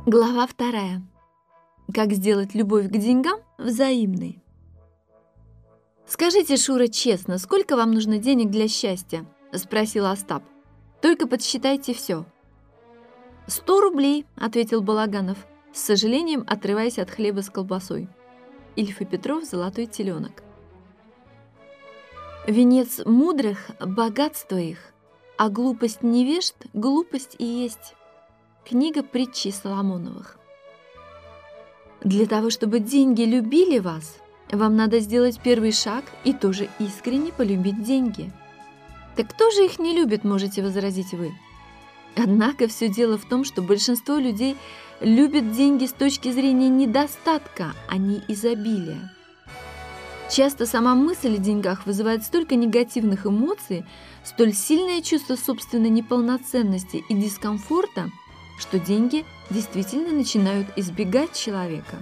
Глава 2. Как сделать любовь к деньгам взаимной. «Скажите, Шура, честно, сколько вам нужно денег для счастья?» – спросил Остап. «Только подсчитайте все». 100 рублей», – ответил Балаганов, с сожалением отрываясь от хлеба с колбасой. Ильф и Петров «Золотой теленок». «Венец мудрых – богатство их, а глупость невежд – глупость и есть». Книга притчи Соломоновых. Для того, чтобы деньги любили вас, вам надо сделать первый шаг и тоже искренне полюбить деньги. Так кто же их не любит, можете возразить вы? Однако все дело в том, что большинство людей любят деньги с точки зрения недостатка, а не изобилия. Часто сама мысль о деньгах вызывает столько негативных эмоций, столь сильное чувство собственной неполноценности и дискомфорта, что деньги действительно начинают избегать человека.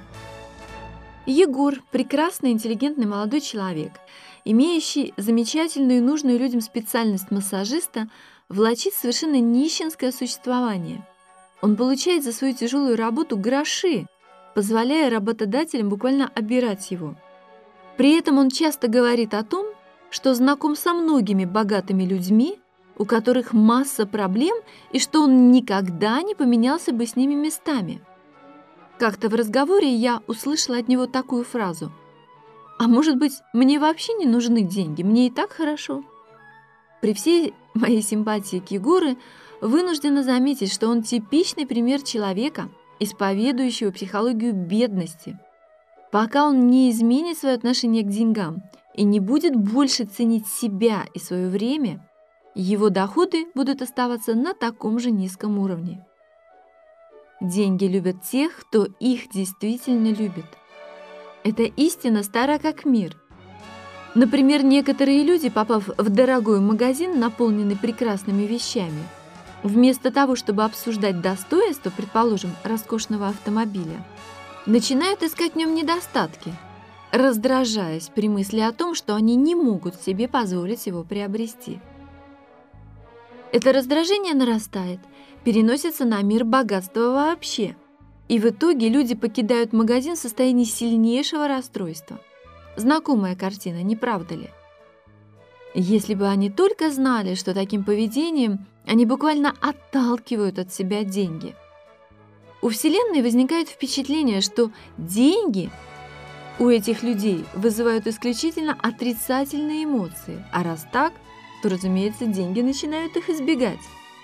Егор – прекрасный, интеллигентный молодой человек, имеющий замечательную и нужную людям специальность массажиста, влачит совершенно нищенское существование. Он получает за свою тяжелую работу гроши, позволяя работодателям буквально обирать его. При этом он часто говорит о том, что знаком со многими богатыми людьми, у которых масса проблем, и что он никогда не поменялся бы с ними местами. Как-то в разговоре я услышала от него такую фразу: «А может быть, мне вообще не нужны деньги, мне и так хорошо». При всей моей симпатии к Егору вынуждена заметить, что он типичный пример человека, исповедующего психологию бедности. Пока он не изменит свое отношение к деньгам и не будет больше ценить себя и свое время, его доходы будут оставаться на таком же низком уровне. Деньги любят тех, кто их действительно любит. Эта истина стара как мир. Например, некоторые люди, попав в дорогой магазин, наполненный прекрасными вещами, вместо того, чтобы обсуждать достоинства, предположим, роскошного автомобиля, начинают искать в нем недостатки, раздражаясь при мысли о том, что они не могут себе позволить его приобрести. Это раздражение нарастает, переносится на мир богатства вообще. И в итоге люди покидают магазин в состоянии сильнейшего расстройства. Знакомая картина, не правда ли? Если бы они только знали, что таким поведением они буквально отталкивают от себя деньги. У Вселенной возникает впечатление, что деньги у этих людей вызывают исключительно отрицательные эмоции, а раз так, то, разумеется, деньги начинают их избегать.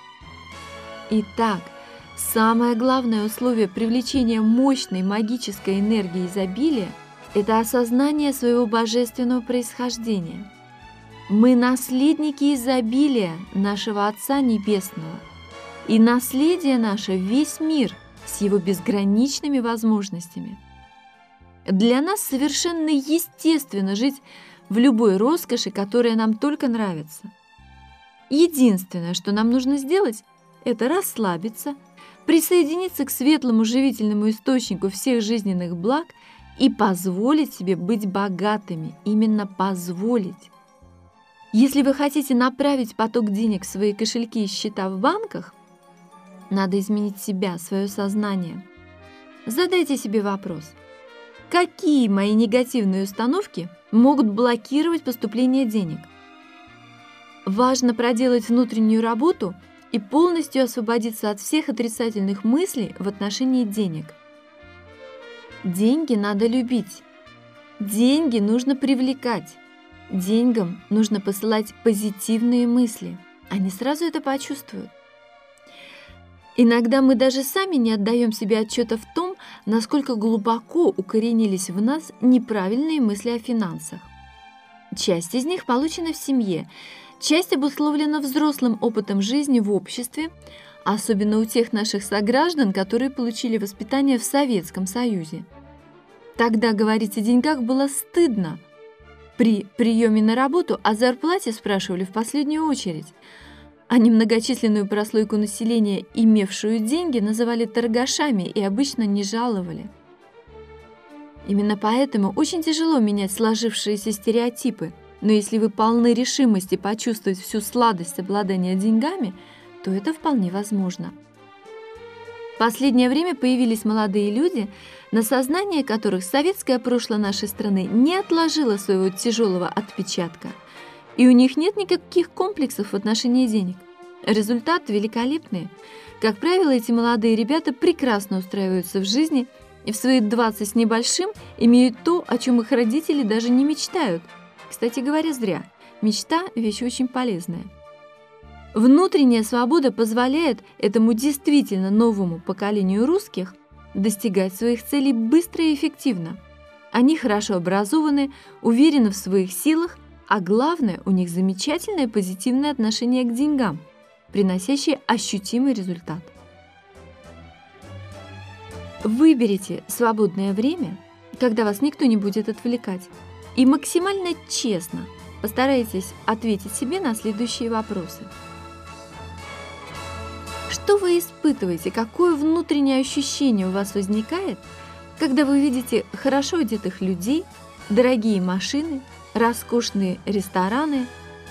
Итак, самое главное условие привлечения мощной магической энергии изобилия – это осознание своего божественного происхождения. Мы наследники изобилия нашего Отца Небесного, и наследие наше – весь мир с его безграничными возможностями. Для нас совершенно естественно жить в любой роскоши, которая нам только нравится. Единственное, что нам нужно сделать, это расслабиться, присоединиться к светлому живительному источнику всех жизненных благ и позволить себе быть богатыми, именно позволить. Если вы хотите направить поток денег в свои кошельки и счета в банках, надо изменить себя, свое сознание. Задайте себе вопрос: какие мои негативные установки могут блокировать поступление денег? Важно проделать внутреннюю работу и полностью освободиться от всех отрицательных мыслей в отношении денег. Деньги надо любить. Деньги нужно привлекать. Деньгам нужно посылать позитивные мысли. Они сразу это почувствуют. Иногда мы даже сами не отдаем себе отчета в том, насколько глубоко укоренились в нас неправильные мысли о финансах. Часть из них получена в семье, часть обусловлена взрослым опытом жизни в обществе, особенно у тех наших сограждан, которые получили воспитание в Советском Союзе. Тогда говорить о деньгах было стыдно. При приеме на работу о зарплате спрашивали в последнюю очередь, а немногочисленную прослойку населения, имевшую деньги, называли торгашами и обычно не жаловали. Именно поэтому очень тяжело менять сложившиеся стереотипы, но если вы полны решимости почувствовать всю сладость обладания деньгами, то это вполне возможно. последнее время появились молодые люди, на сознание которых советское прошлое нашей страны не отложило своего тяжелого отпечатка, и у них нет никаких комплексов в отношении денег. Результат великолепный. Как правило, эти молодые ребята прекрасно устраиваются в жизни и в свои 20 с небольшим имеют то, о чем их родители даже не мечтают. Кстати говоря, зря. Мечта – вещь очень полезная. Внутренняя свобода позволяет этому действительно новому поколению русских достигать своих целей быстро и эффективно. Они хорошо образованы, уверены в своих силах, а главное, у них замечательное позитивное отношение к деньгам, приносящее ощутимый результат. Выберите свободное время, когда вас никто не будет отвлекать, и максимально честно постарайтесь ответить себе на следующие вопросы. Что вы испытываете, какое внутреннее ощущение у вас возникает, когда вы видите хорошо одетых людей, дорогие машины, роскошные рестораны?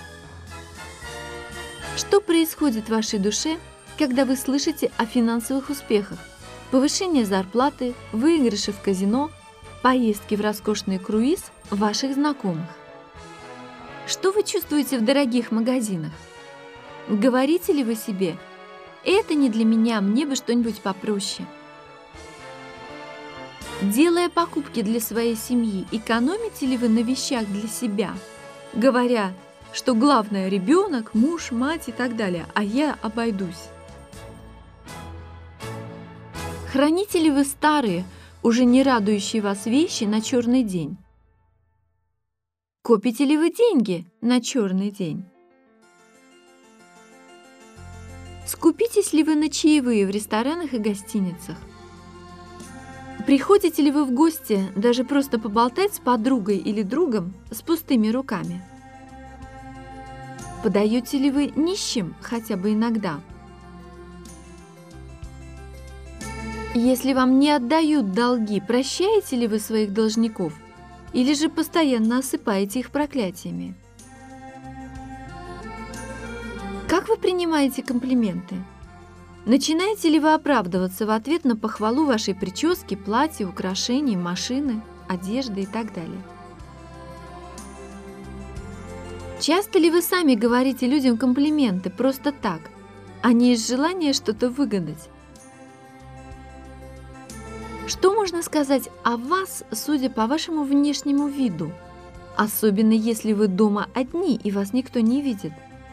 Что происходит в вашей душе, когда вы слышите о финансовых успехах, повышении зарплаты, выигрыше в казино, поездки в роскошный круиз ваших знакомых? Что вы чувствуете в дорогих магазинах? Говорите ли вы себе: «Это не для меня, мне бы что-нибудь попроще»? Делая покупки для своей семьи, экономите ли вы на вещах для себя, говоря, что главное – ребенок, муж, мать и так далее, а я обойдусь? Храните ли вы старые, уже не радующие вас вещи на черный день? Копите ли вы деньги на черный день? Скупитесь ли вы на чаевые в ресторанах и гостиницах? Приходите ли вы в гости даже просто поболтать с подругой или другом с пустыми руками? Подаете ли вы нищим хотя бы иногда? Если вам не отдают долги, прощаете ли вы своих должников или же постоянно осыпаете их проклятиями? Как вы принимаете комплименты? Начинаете ли вы оправдываться в ответ на похвалу вашей прически, платья, украшений, машины, одежды и так далее? Часто ли вы сами говорите людям комплименты просто так, а не из желания что-то выгадать? Что можно сказать о вас, судя по вашему внешнему виду, особенно если вы дома одни и вас никто не видит?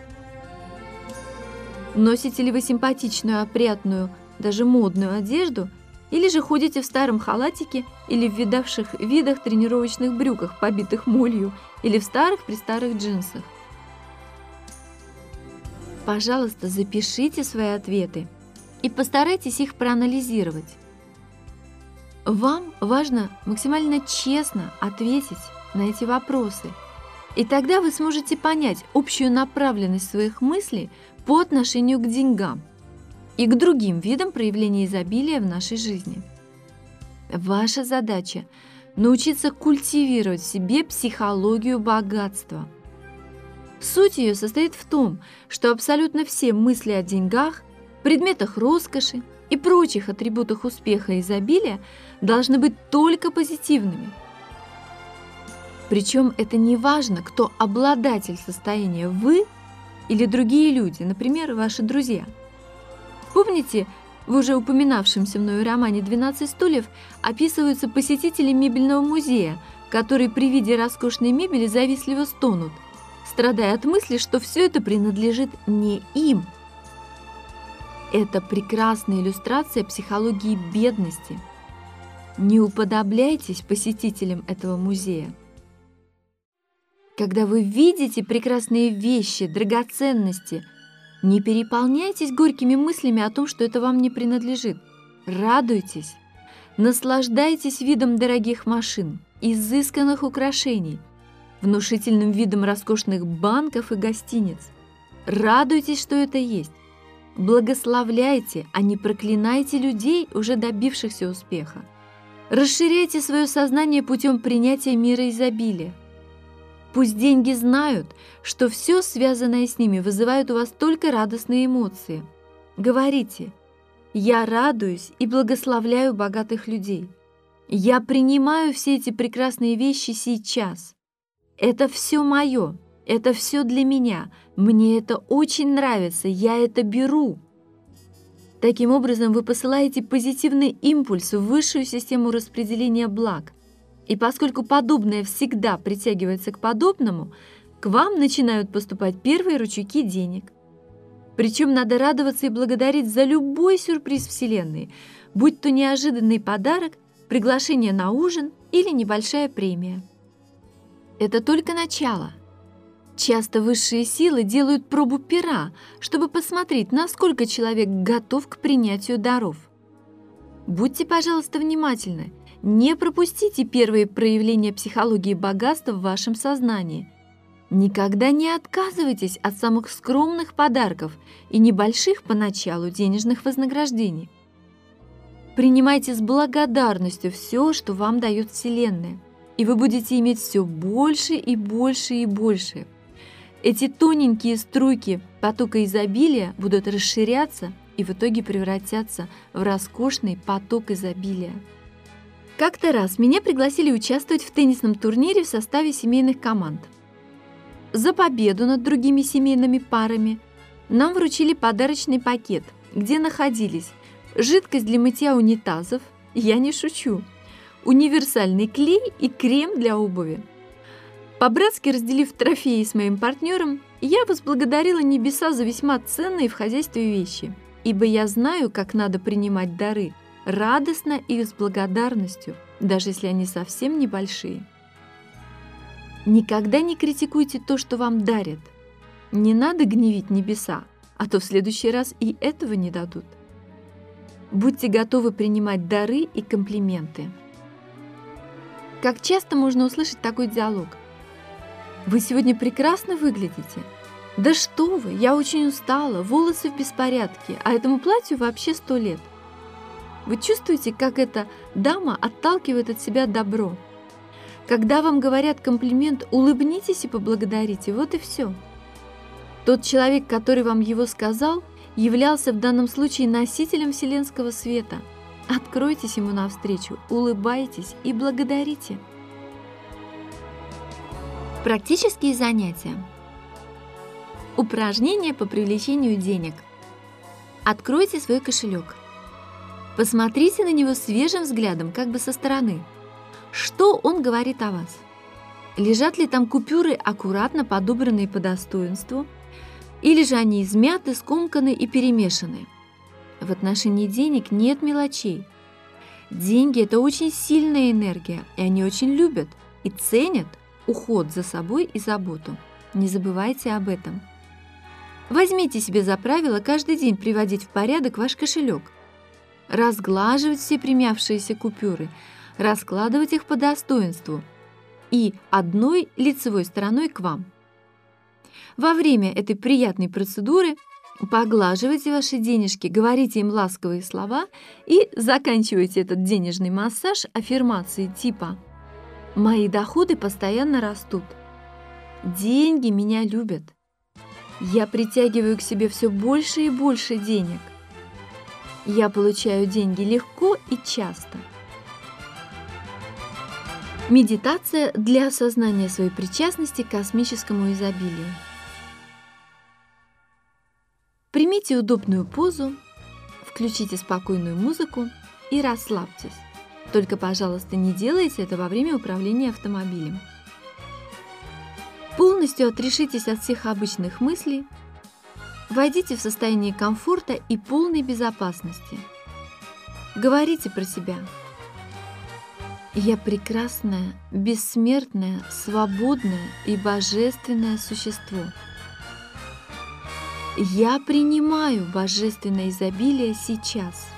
Носите ли вы симпатичную, опрятную, даже модную одежду, или же ходите в старом халатике или в видавших видах тренировочных брюках, побитых молью, или в старых-престарых джинсах? Пожалуйста, запишите свои ответы и постарайтесь их проанализировать. Вам важно максимально честно ответить на эти вопросы, и тогда вы сможете понять общую направленность своих мыслей по отношению к деньгам и к другим видам проявления изобилия в нашей жизни. Ваша задача – научиться культивировать в себе психологию богатства. Суть ее состоит в том, что абсолютно все мысли о деньгах, предметах роскоши и прочих атрибутах успеха и изобилия должны быть только позитивными. Причем это не важно, кто обладатель состояния – вы или другие люди, например, ваши друзья. Помните, в уже упоминавшемся мною романе «12 стульев» описываются посетители мебельного музея, которые при виде роскошной мебели завистливо стонут, страдая от мысли, что все это принадлежит не им. Это прекрасная иллюстрация психологии бедности. Не уподобляйтесь посетителям этого музея. Когда вы видите прекрасные вещи, драгоценности, не переполняйтесь горькими мыслями о том, что это вам не принадлежит. Радуйтесь, наслаждайтесь видом дорогих машин, изысканных украшений, внушительным видом роскошных банков и гостиниц. Радуйтесь, что это есть. Благословляйте, а не проклинайте людей, уже добившихся успеха. Расширяйте свое сознание путем принятия мира изобилия. Пусть деньги знают, что все, связанное с ними, вызывает у вас только радостные эмоции. Говорите: Я радуюсь и благословляю богатых людей. Я принимаю все эти прекрасные вещи сейчас. Это все мое, это все для меня. Мне это очень нравится, я это беру. Таким образом, вы посылаете позитивный импульс в высшую систему распределения благ. И поскольку подобное всегда притягивается к подобному, к вам начинают поступать первые ручейки денег. Причем надо радоваться и благодарить за любой сюрприз Вселенной, будь то неожиданный подарок, приглашение на ужин или небольшая премия. Это только начало. Часто высшие силы делают пробу пера, чтобы посмотреть, насколько человек готов к принятию даров. Будьте, пожалуйста, внимательны. Не пропустите первые проявления психологии богатства в вашем сознании. Никогда не отказывайтесь от самых скромных подарков и небольших поначалу денежных вознаграждений. Принимайте с благодарностью все, что вам дает Вселенная, и вы будете иметь все больше и больше и больше. Эти тоненькие струйки потока изобилия будут расширяться и в итоге превратятся в роскошный поток изобилия. Как-то раз меня пригласили участвовать в теннисном турнире в составе семейных команд. За победу над другими семейными парами нам вручили подарочный пакет, где находились жидкость для мытья унитазов, я не шучу, универсальный клей и крем для обуви. По-братски разделив трофеи с моим партнером, я возблагодарила небеса за весьма ценные в хозяйстве вещи, ибо я знаю, как надо принимать дары радостно и с благодарностью, даже если они совсем небольшие. Никогда не критикуйте то, что вам дарят. Не надо гневить небеса, а то в следующий раз и этого не дадут. Будьте готовы принимать дары и комплименты. Как часто можно услышать такой диалог? «Вы сегодня прекрасно выглядите». «Да что вы, я очень устала, волосы в беспорядке, а этому платью вообще 100 лет». Вы чувствуете, как эта дама отталкивает от себя добро? Когда вам говорят комплимент, улыбнитесь и поблагодарите, вот и все. Тот человек, который вам его сказал, являлся в данном случае носителем вселенского света. Откройтесь ему навстречу, улыбайтесь и благодарите. Практические занятия. Упражнения по привлечению денег. Откройте свой кошелек. Посмотрите на него свежим взглядом, как бы со стороны. Что он говорит о вас? Лежат ли там купюры, аккуратно подобранные по достоинству, или же они измяты, скомканы и перемешаны? В отношении денег нет мелочей. Деньги – это очень сильная энергия, и они очень любят и ценят уход за собой и заботу. Не забывайте об этом. Возьмите себе за правило каждый день приводить в порядок ваш кошелек, разглаживать все примявшиеся купюры, раскладывать их по достоинству и одной лицевой стороной к вам. Во время этой приятной процедуры поглаживайте ваши денежки, говорите им ласковые слова и заканчивайте этот денежный массаж аффирмацией типа «Мои доходы постоянно растут. Деньги меня любят. Я притягиваю к себе все больше и больше денег. Я получаю деньги легко и часто». Медитация для осознания своей причастности к космическому изобилию. Примите удобную позу, включите спокойную музыку и расслабьтесь. Только, пожалуйста, не делайте это во время управления автомобилем. Полностью отрешитесь от всех обычных мыслей, войдите в состояние комфорта и полной безопасности. Говорите про себя. Я прекрасное, бессмертное, свободное и божественное существо. Я принимаю божественное изобилие сейчас.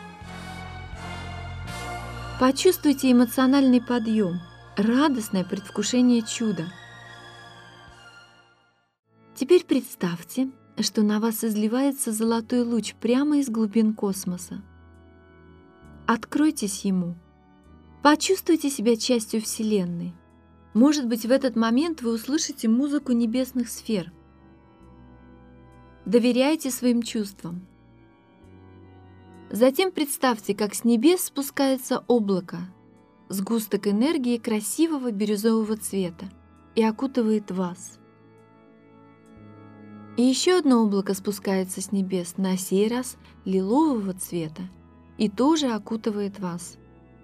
Почувствуйте эмоциональный подъем, радостное предвкушение чуда. Теперь представьте, что на вас изливается золотой луч прямо из глубин космоса. Откройтесь ему. Почувствуйте себя частью Вселенной. Может быть, в этот момент вы услышите музыку небесных сфер. Доверяйте своим чувствам. Затем представьте, как с небес спускается облако, сгусток энергии красивого бирюзового цвета, и окутывает вас. И еще одно облако спускается с небес, на сей раз лилового цвета, и тоже окутывает вас.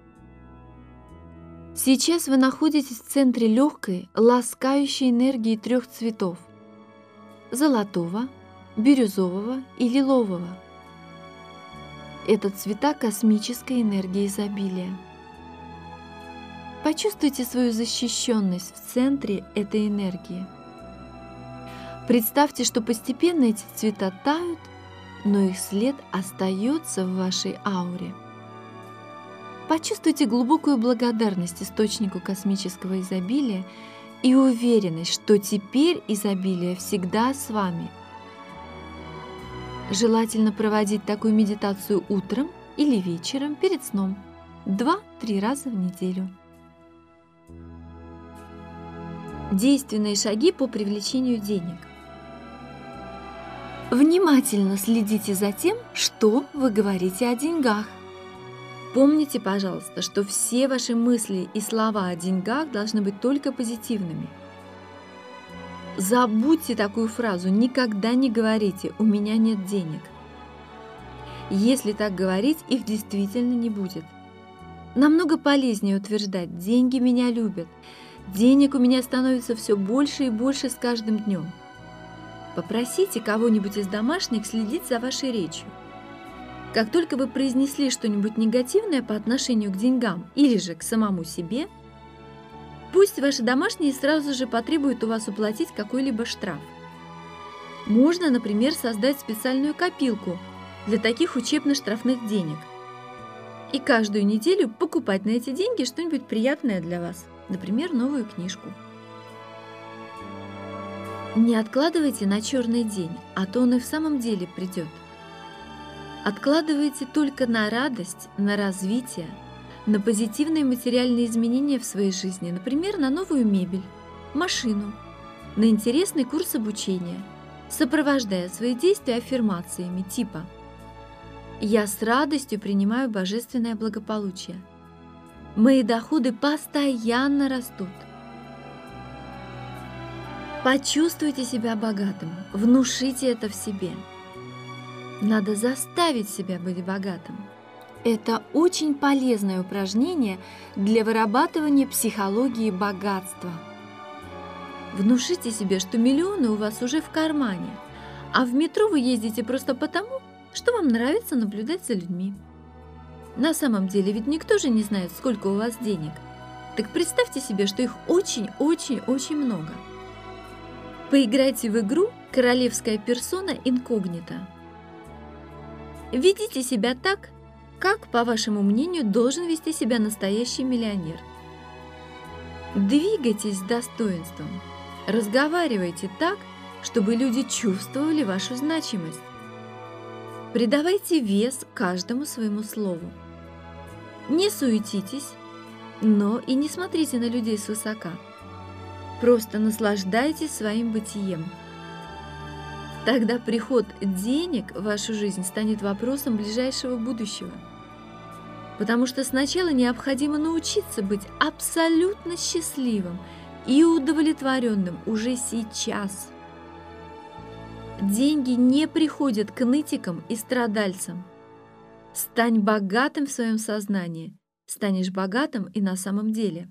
Сейчас вы находитесь в центре легкой, ласкающей энергии 3 цветов – золотого, бирюзового и лилового. Это цвета космической энергии изобилия. Почувствуйте свою защищенность в центре этой энергии. Представьте, что постепенно эти цвета тают, но их след остается в вашей ауре. Почувствуйте глубокую благодарность источнику космического изобилия и уверенность, что теперь изобилие всегда с вами. Желательно проводить такую медитацию утром или вечером перед сном 2-3 раза в неделю. Действенные шаги по привлечению денег. Внимательно следите за тем, что вы говорите о деньгах. Помните, пожалуйста, что все ваши мысли и слова о деньгах должны быть только позитивными. Забудьте такую фразу, никогда не говорите «у меня нет денег». Если так говорить, их действительно не будет. Намного полезнее утверждать «деньги меня любят», «денег у меня становится все больше и больше с каждым днем». Попросите кого-нибудь из домашних следить за вашей речью. Как только вы произнесли что-нибудь негативное по отношению к деньгам или же к самому себе, пусть ваши домашние сразу же потребуют у вас уплатить какой-либо штраф. Можно, например, создать специальную копилку для таких учебно-штрафных денег и каждую неделю покупать на эти деньги что-нибудь приятное для вас, например, новую книжку. Не откладывайте на черный день, а то он и в самом деле придет. Откладывайте только на радость, на развитие, на позитивные материальные изменения в своей жизни, например, на новую мебель, машину, на интересный курс обучения, сопровождая свои действия аффирмациями типа «Я с радостью принимаю божественное благополучие. Мои доходы постоянно растут». Почувствуйте себя богатым, внушите это в себе. Надо заставить себя быть богатым. Это очень полезное упражнение для вырабатывания психологии богатства. Внушите себе, что миллионы у вас уже в кармане, а в метро вы ездите просто потому, что вам нравится наблюдать за людьми. На самом деле ведь никто же не знает, сколько у вас денег. Так представьте себе, что их очень-очень-очень много. Поиграйте в игру «Королевская персона инкогнито». Ведите себя так, как, по вашему мнению, должен вести себя настоящий миллионер. Двигайтесь с достоинством, разговаривайте так, чтобы люди чувствовали вашу значимость. Придавайте вес каждому своему слову. Не суетитесь, но и не смотрите на людей свысока. Просто наслаждайтесь своим бытием. Тогда приход денег в вашу жизнь станет вопросом ближайшего будущего. Потому что сначала необходимо научиться быть абсолютно счастливым и удовлетворенным уже сейчас. Деньги не приходят к нытикам и страдальцам. Стань богатым в своем сознании, станешь богатым и на самом деле.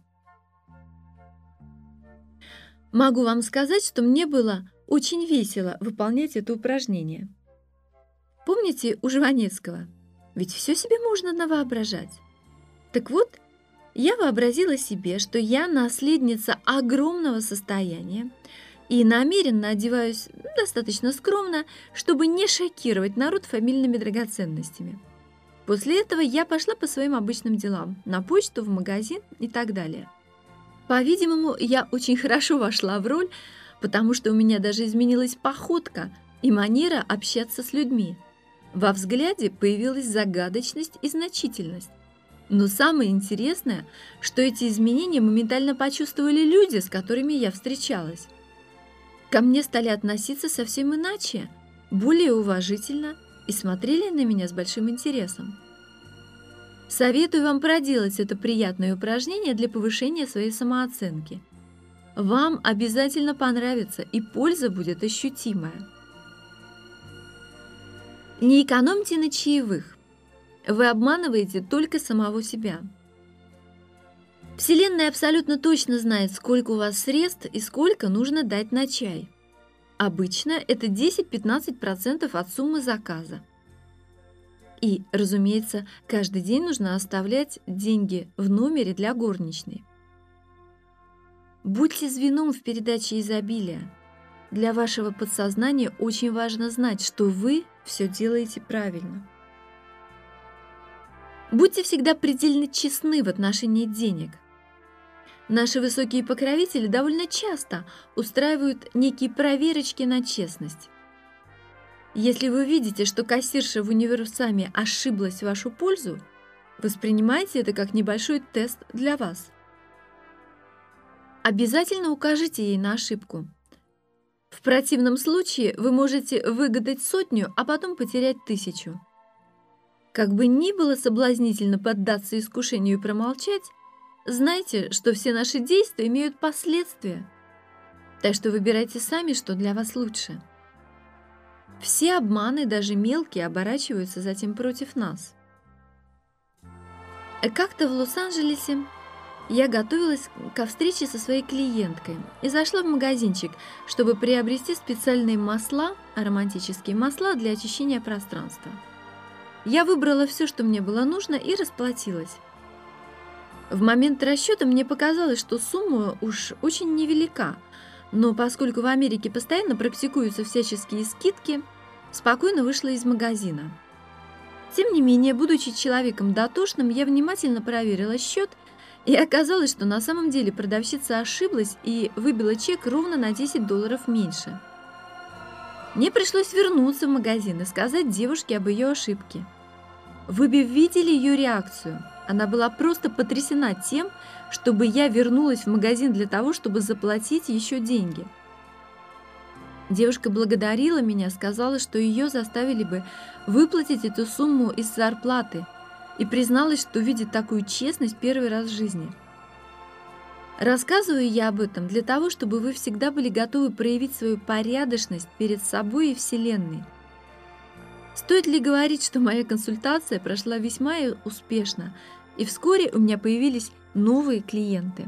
Могу вам сказать, что мне было очень весело выполнять это упражнение. Помните у Жванецкого? Ведь все себе можно навоображать. Так вот, я вообразила себе, что я наследница огромного состояния и намеренно одеваюсь достаточно скромно, чтобы не шокировать народ фамильными драгоценностями. После этого я пошла по своим обычным делам, на почту, в магазин и так далее. По-видимому, я очень хорошо вошла в роль, потому что у меня даже изменилась походка и манера общаться с людьми. Во взгляде появилась загадочность и значительность. Но самое интересное, что эти изменения моментально почувствовали люди, с которыми я встречалась. Ко мне стали относиться совсем иначе, более уважительно и смотрели на меня с большим интересом. Советую вам проделать это приятное упражнение для повышения своей самооценки. Вам обязательно понравится, и польза будет ощутимая. Не экономьте на чаевых. Вы обманываете только самого себя. Вселенная абсолютно точно знает, сколько у вас средств и сколько нужно дать на чай. Обычно это 10-15% от суммы заказа. И, разумеется, каждый день нужно оставлять деньги в номере для горничной. Будьте звеном в передаче изобилия. Для вашего подсознания очень важно знать, что вы все делаете правильно. Будьте всегда предельно честны в отношении денег. Наши высокие покровители довольно часто устраивают некие проверочки на честность. Если вы видите, что кассирша в универсаме ошиблась в вашу пользу, воспринимайте это как небольшой тест для вас. Обязательно укажите ей на ошибку. В противном случае вы можете выгадать 100, а потом потерять 1000. Как бы ни было соблазнительно поддаться искушению и промолчать, знайте, что все наши действия имеют последствия. Так что выбирайте сами, что для вас лучше. Все обманы, даже мелкие, оборачиваются затем против нас. Как-то в Лос-Анджелесе я готовилась ко встрече со своей клиенткой и зашла в магазинчик, чтобы приобрести специальные масла, ароматические масла для очищения пространства. Я выбрала все, что мне было нужно, и расплатилась. В момент расчета мне показалось, что сумма уж очень невелика, но поскольку в Америке постоянно практикуются всяческие скидки, спокойно вышла из магазина. Тем не менее, будучи человеком дотошным, я внимательно проверила счет, и оказалось, что на самом деле продавщица ошиблась и выбила чек ровно на $10 меньше. Мне пришлось вернуться в магазин и сказать девушке об ее ошибке. Вы бы видели ее реакцию. Она была просто потрясена тем, чтобы я вернулась в магазин для того, чтобы заплатить еще деньги. Девушка благодарила меня, сказала, что ее заставили бы выплатить эту сумму из зарплаты, и призналась, что видит такую честность первый раз в жизни. Рассказываю я об этом для того, чтобы вы всегда были готовы проявить свою порядочность перед собой и Вселенной. Стоит ли говорить, что моя консультация прошла весьма успешно, и вскоре у меня появились новые клиенты.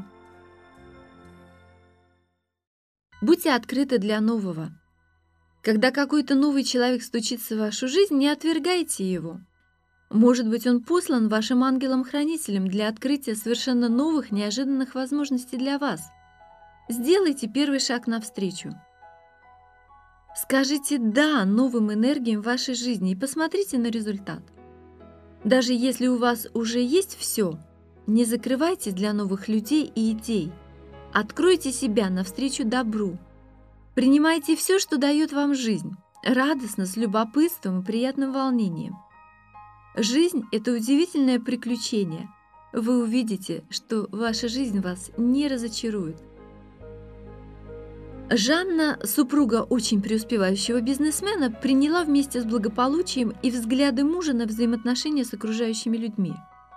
Будьте открыты для нового. Когда какой-то новый человек стучится в вашу жизнь, не отвергайте его. Может быть, он послан вашим ангелом-хранителем для открытия совершенно новых, неожиданных возможностей для вас. Сделайте первый шаг навстречу. Скажите «да» новым энергиям в вашей жизни и посмотрите на результат. Даже если у вас уже есть все, не закрывайтесь для новых людей и идей. Откройте себя навстречу добру. Принимайте все, что дает вам жизнь, радостно, с любопытством и приятным волнением. Жизнь – это удивительное приключение. Вы увидите, что ваша жизнь вас не разочарует. Жанна, супруга очень преуспевающего бизнесмена, приняла вместе с благополучием и взгляды мужа на взаимоотношения с окружающими людьми.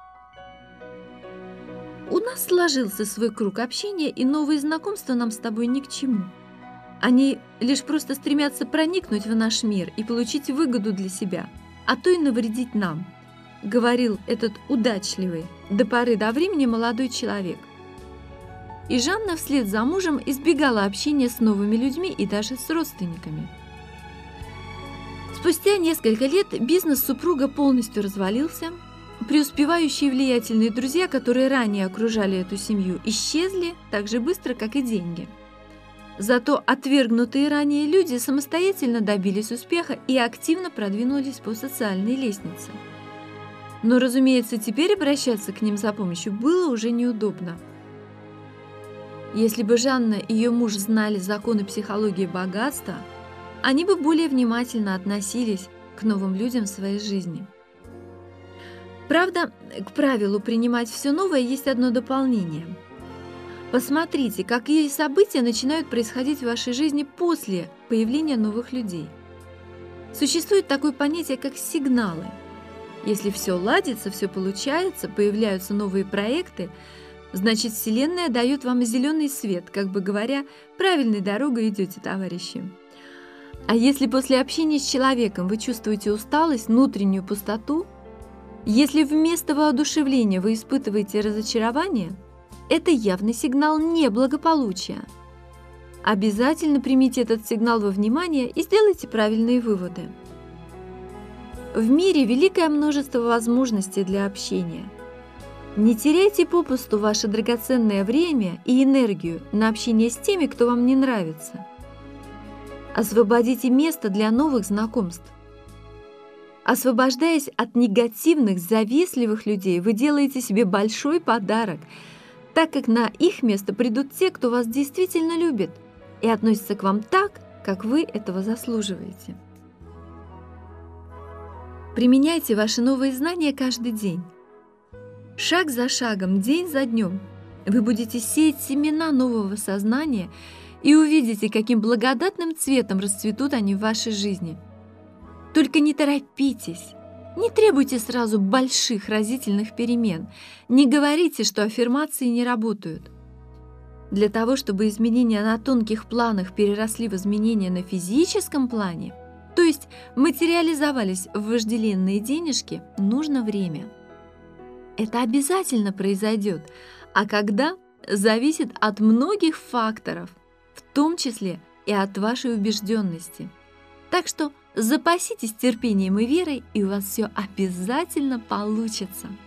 У нас сложился свой круг общения, и новые знакомства нам с тобой ни к чему. Они лишь просто стремятся проникнуть в наш мир и получить выгоду для себя, а то и навредить нам, говорил этот удачливый до поры до времени молодой человек. И Жанна вслед за мужем избегала общения с новыми людьми и даже с родственниками. Спустя несколько лет бизнес супруга полностью развалился. Преуспевающие влиятельные друзья, которые ранее окружали эту семью, исчезли так же быстро, как и деньги. Зато отвергнутые ранее люди самостоятельно добились успеха и активно продвинулись по социальной лестнице. Но, разумеется, теперь обращаться к ним за помощью было уже неудобно. Если бы Жанна и ее муж знали законы психологии богатства, они бы более внимательно относились к новым людям в своей жизни. Правда, к правилу принимать все новое есть одно дополнение. Посмотрите, какие события начинают происходить в вашей жизни после появления новых людей. Существует такое понятие, как сигналы. Если все ладится, все получается, появляются новые проекты, значит, Вселенная дает вам зеленый свет, как бы говоря, правильной дорогой идете, товарищи. А если после общения с человеком вы чувствуете усталость, внутреннюю пустоту, если вместо воодушевления вы испытываете разочарование, это явный сигнал неблагополучия. Обязательно примите этот сигнал во внимание и сделайте правильные выводы. В мире великое множество возможностей для общения. Не теряйте попусту ваше драгоценное время и энергию на общение с теми, кто вам не нравится. Освободите место для новых знакомств. Освобождаясь от негативных, завистливых людей, вы делаете себе большой подарок, так как на их место придут те, кто вас действительно любит и относится к вам так, как вы этого заслуживаете. Применяйте ваши новые знания каждый день. Шаг за шагом, день за днем вы будете сеять семена нового сознания и увидите, каким благодатным цветом расцветут они в вашей жизни. Только не торопитесь, не требуйте сразу больших разительных перемен, не говорите, что аффирмации не работают. Для того, чтобы изменения на тонких планах переросли в изменения на физическом плане, то есть материализовались в вожделенные денежки, нужно время. Это обязательно произойдет, а когда – зависит от многих факторов, в том числе и от вашей убежденности. Так что запаситесь терпением и верой, и у вас все обязательно получится.